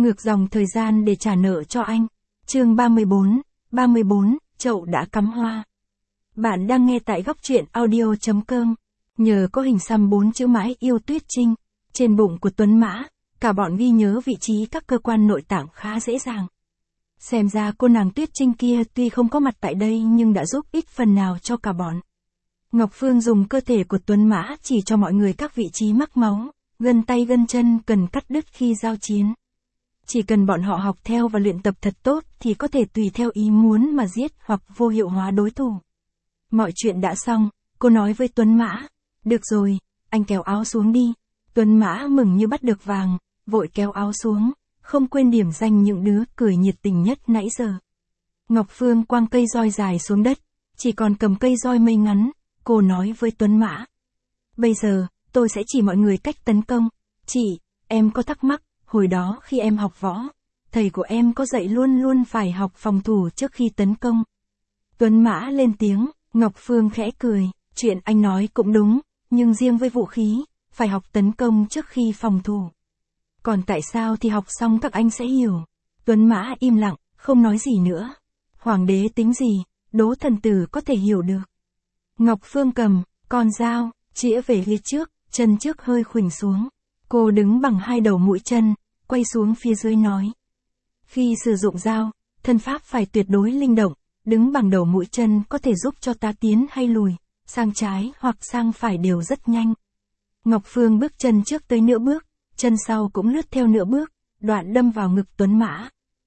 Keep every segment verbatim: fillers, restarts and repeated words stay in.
ngược dòng thời gian để trả nợ cho anh. Chương ba mươi bốn, ba mươi bốn, chậu đã cắm hoa. Bạn đang nghe tại góc truyện audio chấm com. Nhờ có hình xăm bốn chữ mãi yêu Tuyết Trinh, trên bụng của Tuấn Mã, cả bọn ghi nhớ vị trí các cơ quan nội tạng khá dễ dàng. Xem ra cô nàng Tuyết Trinh kia tuy không có mặt tại đây nhưng đã giúp ích phần nào cho cả bọn. Ngọc Phương dùng cơ thể của Tuấn Mã chỉ cho mọi người các vị trí mắc máu, gân tay gân chân cần cắt đứt khi giao chiến. Chỉ cần bọn họ học theo và luyện tập thật tốt thì có thể tùy theo ý muốn mà giết hoặc vô hiệu hóa đối thủ. Mọi chuyện đã xong, cô nói với Tuấn Mã, được rồi, anh kéo áo xuống đi. Tuấn Mã mừng như bắt được vàng, vội kéo áo xuống, không quên điểm danh những đứa cười nhiệt tình nhất nãy giờ. Ngọc Phương quăng cây roi dài xuống đất, chỉ còn cầm cây roi mây ngắn, cô nói với Tuấn Mã. Bây giờ, tôi sẽ chỉ mọi người cách tấn công. Chị, em có thắc mắc, hồi đó khi em học võ, thầy của em có dạy luôn luôn phải học phòng thủ trước khi tấn công. Tuấn Mã lên tiếng, Ngọc Phương khẽ cười, chuyện anh nói cũng đúng, nhưng riêng với vũ khí, phải học tấn công trước khi phòng thủ. Còn tại sao thì học xong các anh sẽ hiểu. Tuấn Mã im lặng, không nói gì nữa. Hoàng đế tính gì, Đỗ thần tử có thể hiểu được. Ngọc Phương cầm con dao, chĩa về phía trước, chân trước hơi khuỷu xuống. Cô đứng bằng hai đầu mũi chân, quay xuống phía dưới nói. Khi sử dụng dao, thân pháp phải tuyệt đối linh động, đứng bằng đầu mũi chân có thể giúp cho ta tiến hay lùi, sang trái hoặc sang phải đều rất nhanh. Ngọc Phương bước chân trước tới nửa bước, chân sau cũng lướt theo nửa bước, đoạn đâm vào ngực Tuấn Mã.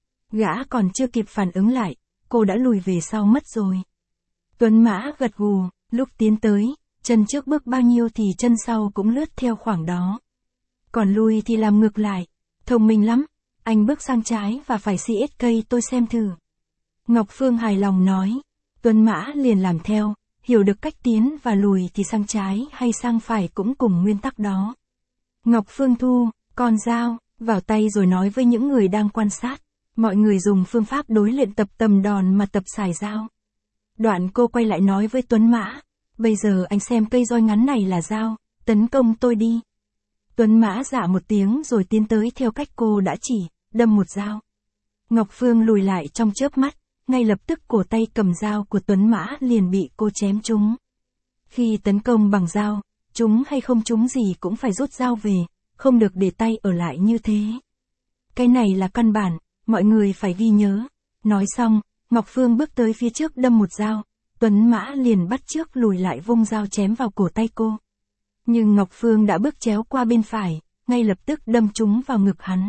Gã còn chưa kịp phản ứng lại, cô đã lùi về sau mất rồi. Tuấn Mã gật gù, lúc tiến tới, chân trước bước bao nhiêu thì chân sau cũng lướt theo khoảng đó. Còn lui thì làm ngược lại, thông minh lắm, anh bước sang trái và phải xê ét ca tôi xem thử. Ngọc Phương hài lòng nói, Tuấn Mã liền làm theo, hiểu được cách tiến và lùi thì sang trái hay sang phải cũng cùng nguyên tắc đó. Ngọc Phương thu con dao vào tay rồi nói với những người đang quan sát, mọi người dùng phương pháp đối luyện tập tầm đòn mà tập xài dao. Đoạn cô quay lại nói với Tuấn Mã, bây giờ anh xem cây roi ngắn này là dao, tấn công tôi đi. Tuấn Mã dạ một tiếng rồi tiến tới theo cách cô đã chỉ, đâm một dao. Ngọc Phương lùi lại trong chớp mắt, ngay lập tức cổ tay cầm dao của Tuấn Mã liền bị cô chém trúng. Khi tấn công bằng dao, trúng hay không trúng gì cũng phải rút dao về, không được để tay ở lại như thế. Cái này là căn bản, mọi người phải ghi nhớ. Nói xong, Ngọc Phương bước tới phía trước đâm một dao, Tuấn Mã liền bắt chước lùi lại vung dao chém vào cổ tay cô. Nhưng Ngọc Phương đã bước chéo qua bên phải, ngay lập tức đâm trúng vào ngực hắn.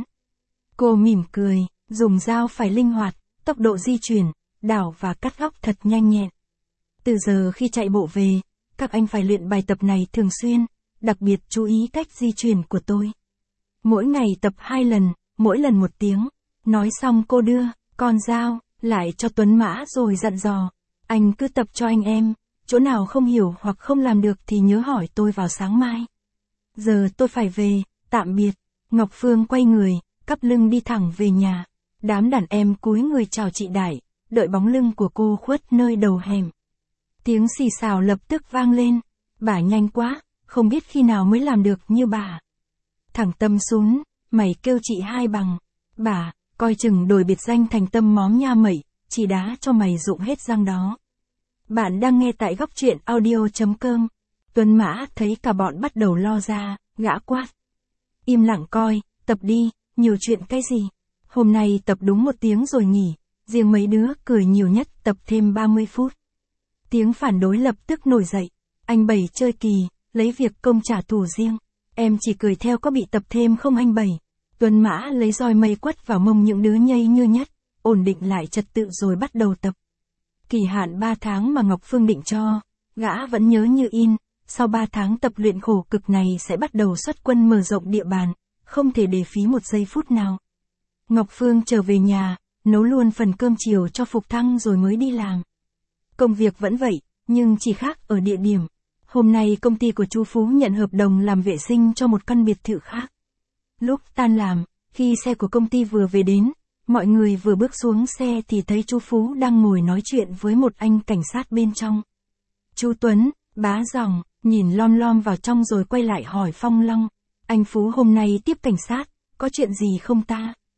Cô mỉm cười, dùng dao phải linh hoạt, tốc độ di chuyển, đảo và cắt góc thật nhanh nhẹn. Từ giờ khi chạy bộ về, các anh phải luyện bài tập này thường xuyên, đặc biệt chú ý cách di chuyển của tôi. Mỗi ngày tập hai lần, mỗi lần một tiếng. Nói xong cô đưa con dao lại cho Tuấn Mã rồi dặn dò, anh cứ tập cho anh em, chỗ nào không hiểu hoặc không làm được thì nhớ hỏi tôi vào sáng mai. Giờ tôi phải về, tạm biệt. Ngọc Phương quay người, cắp lưng đi thẳng về nhà. Đám đàn em cúi người chào chị Đại, đợi bóng lưng của cô khuất nơi đầu hẻm. Tiếng xì xào lập tức vang lên, bà nhanh quá, không biết khi nào mới làm được như bà. Thằng Tâm xuống, mày kêu chị hai bằng. Bà, coi chừng đổi biệt danh thành Tâm móm nha mẩy, chị đá cho mày rụng hết răng đó. Bạn đang nghe tại góc truyện audio chấm com. Tuấn Mã thấy cả bọn bắt đầu lo ra, gã quát. Im lặng coi, tập đi, nhiều chuyện cái gì. Hôm nay tập đúng một tiếng rồi nghỉ, riêng mấy đứa cười nhiều nhất tập thêm ba mươi phút. Tiếng phản đối lập tức nổi dậy, anh Bảy chơi kỳ, lấy việc công trả thù riêng. Em chỉ cười theo có bị tập thêm không anh Bảy. Tuấn Mã lấy roi mây quất vào mông những đứa nhây như nhất, ổn định lại trật tự rồi bắt đầu tập. Kỳ hạn ba tháng mà Ngọc Phương định cho, gã vẫn nhớ như in, sau ba tháng tập luyện khổ cực này sẽ bắt đầu xuất quân mở rộng địa bàn, không thể để phí một giây phút nào. Ngọc Phương trở về nhà, nấu luôn phần cơm chiều cho Phục Thăng rồi mới đi làm. Công việc vẫn vậy, nhưng chỉ khác ở địa điểm. Hôm nay công ty của chú Phú nhận hợp đồng làm vệ sinh cho một căn biệt thự khác. Lúc tan làm, khi xe của công ty vừa về đến, mọi người vừa bước xuống xe thì thấy chú Phú đang ngồi nói chuyện với một anh cảnh sát bên trong. Chú Tuấn, bá dòng, nhìn lom lom vào trong rồi quay lại hỏi Phong Long. Anh Phú hôm nay tiếp cảnh sát, có chuyện gì không ta?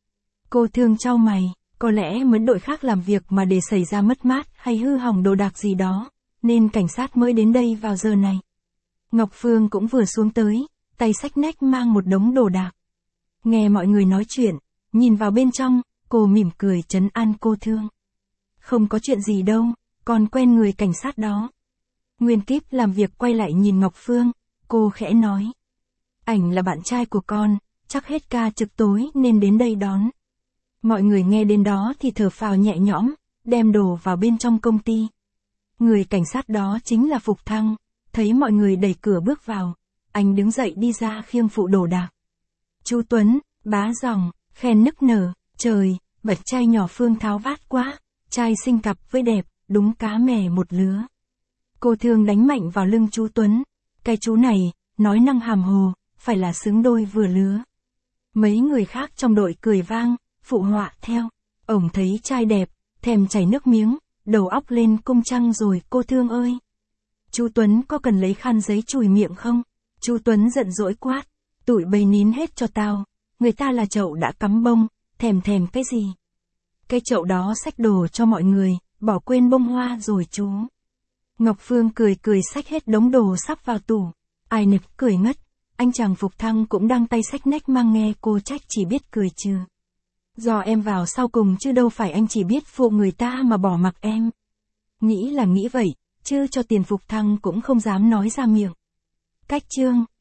Cô Thương chau mày, có lẽ mướn đội khác làm việc mà để xảy ra mất mát hay hư hỏng đồ đạc gì đó, nên cảnh sát mới đến đây vào giờ này. Ngọc Phương cũng vừa xuống tới, tay xách nách mang một đống đồ đạc. Nghe mọi người nói chuyện, nhìn vào bên trong, cô mỉm cười trấn an cô Thương. Không có chuyện gì đâu, còn quen người cảnh sát đó. Nguyên kíp làm việc quay lại nhìn Ngọc Phương, cô khẽ nói. Ảnh là bạn trai của con, chắc hết ca trực tối nên đến đây đón. Mọi người nghe đến đó thì thở phào nhẹ nhõm, đem đồ vào bên trong công ty. Người cảnh sát đó chính là Phục Thăng, thấy mọi người đẩy cửa bước vào, anh đứng dậy đi ra khiêng phụ đồ đạc. Chú Tuấn, bá dòng, khen nức nở, trời, bật trai nhỏ Phương tháo vát quá, trai xinh cặp với đẹp, đúng cá mè một lứa. Cô Thương đánh mạnh vào lưng chú Tuấn, cái chú này, nói năng hàm hồ, phải là xứng đôi vừa lứa. Mấy người khác trong đội cười vang, phụ họa theo, ổng thấy trai đẹp, thèm chảy nước miếng, đầu óc lên cung trăng rồi cô Thương ơi. Chú Tuấn có cần lấy khăn giấy chùi miệng không? Chú Tuấn giận dỗi quát, tụi bay nín hết cho tao, người ta là chậu đã cắm bông, thèm thèm cái gì? Cái chậu đó xách đồ cho mọi người, bỏ quên bông hoa rồi chú. Ngọc Phương cười cười xách hết đống đồ sắp vào tủ, ai nực cười ngất, anh chàng Phục Thăng cũng đang tay xách nách mang nghe cô trách chỉ biết cười trừ. Do em vào sau cùng chứ đâu phải anh chỉ biết phụ người ta mà bỏ mặc em. Nghĩ là nghĩ vậy, chứ cho tiền Phục Thăng cũng không dám nói ra miệng. Cách chương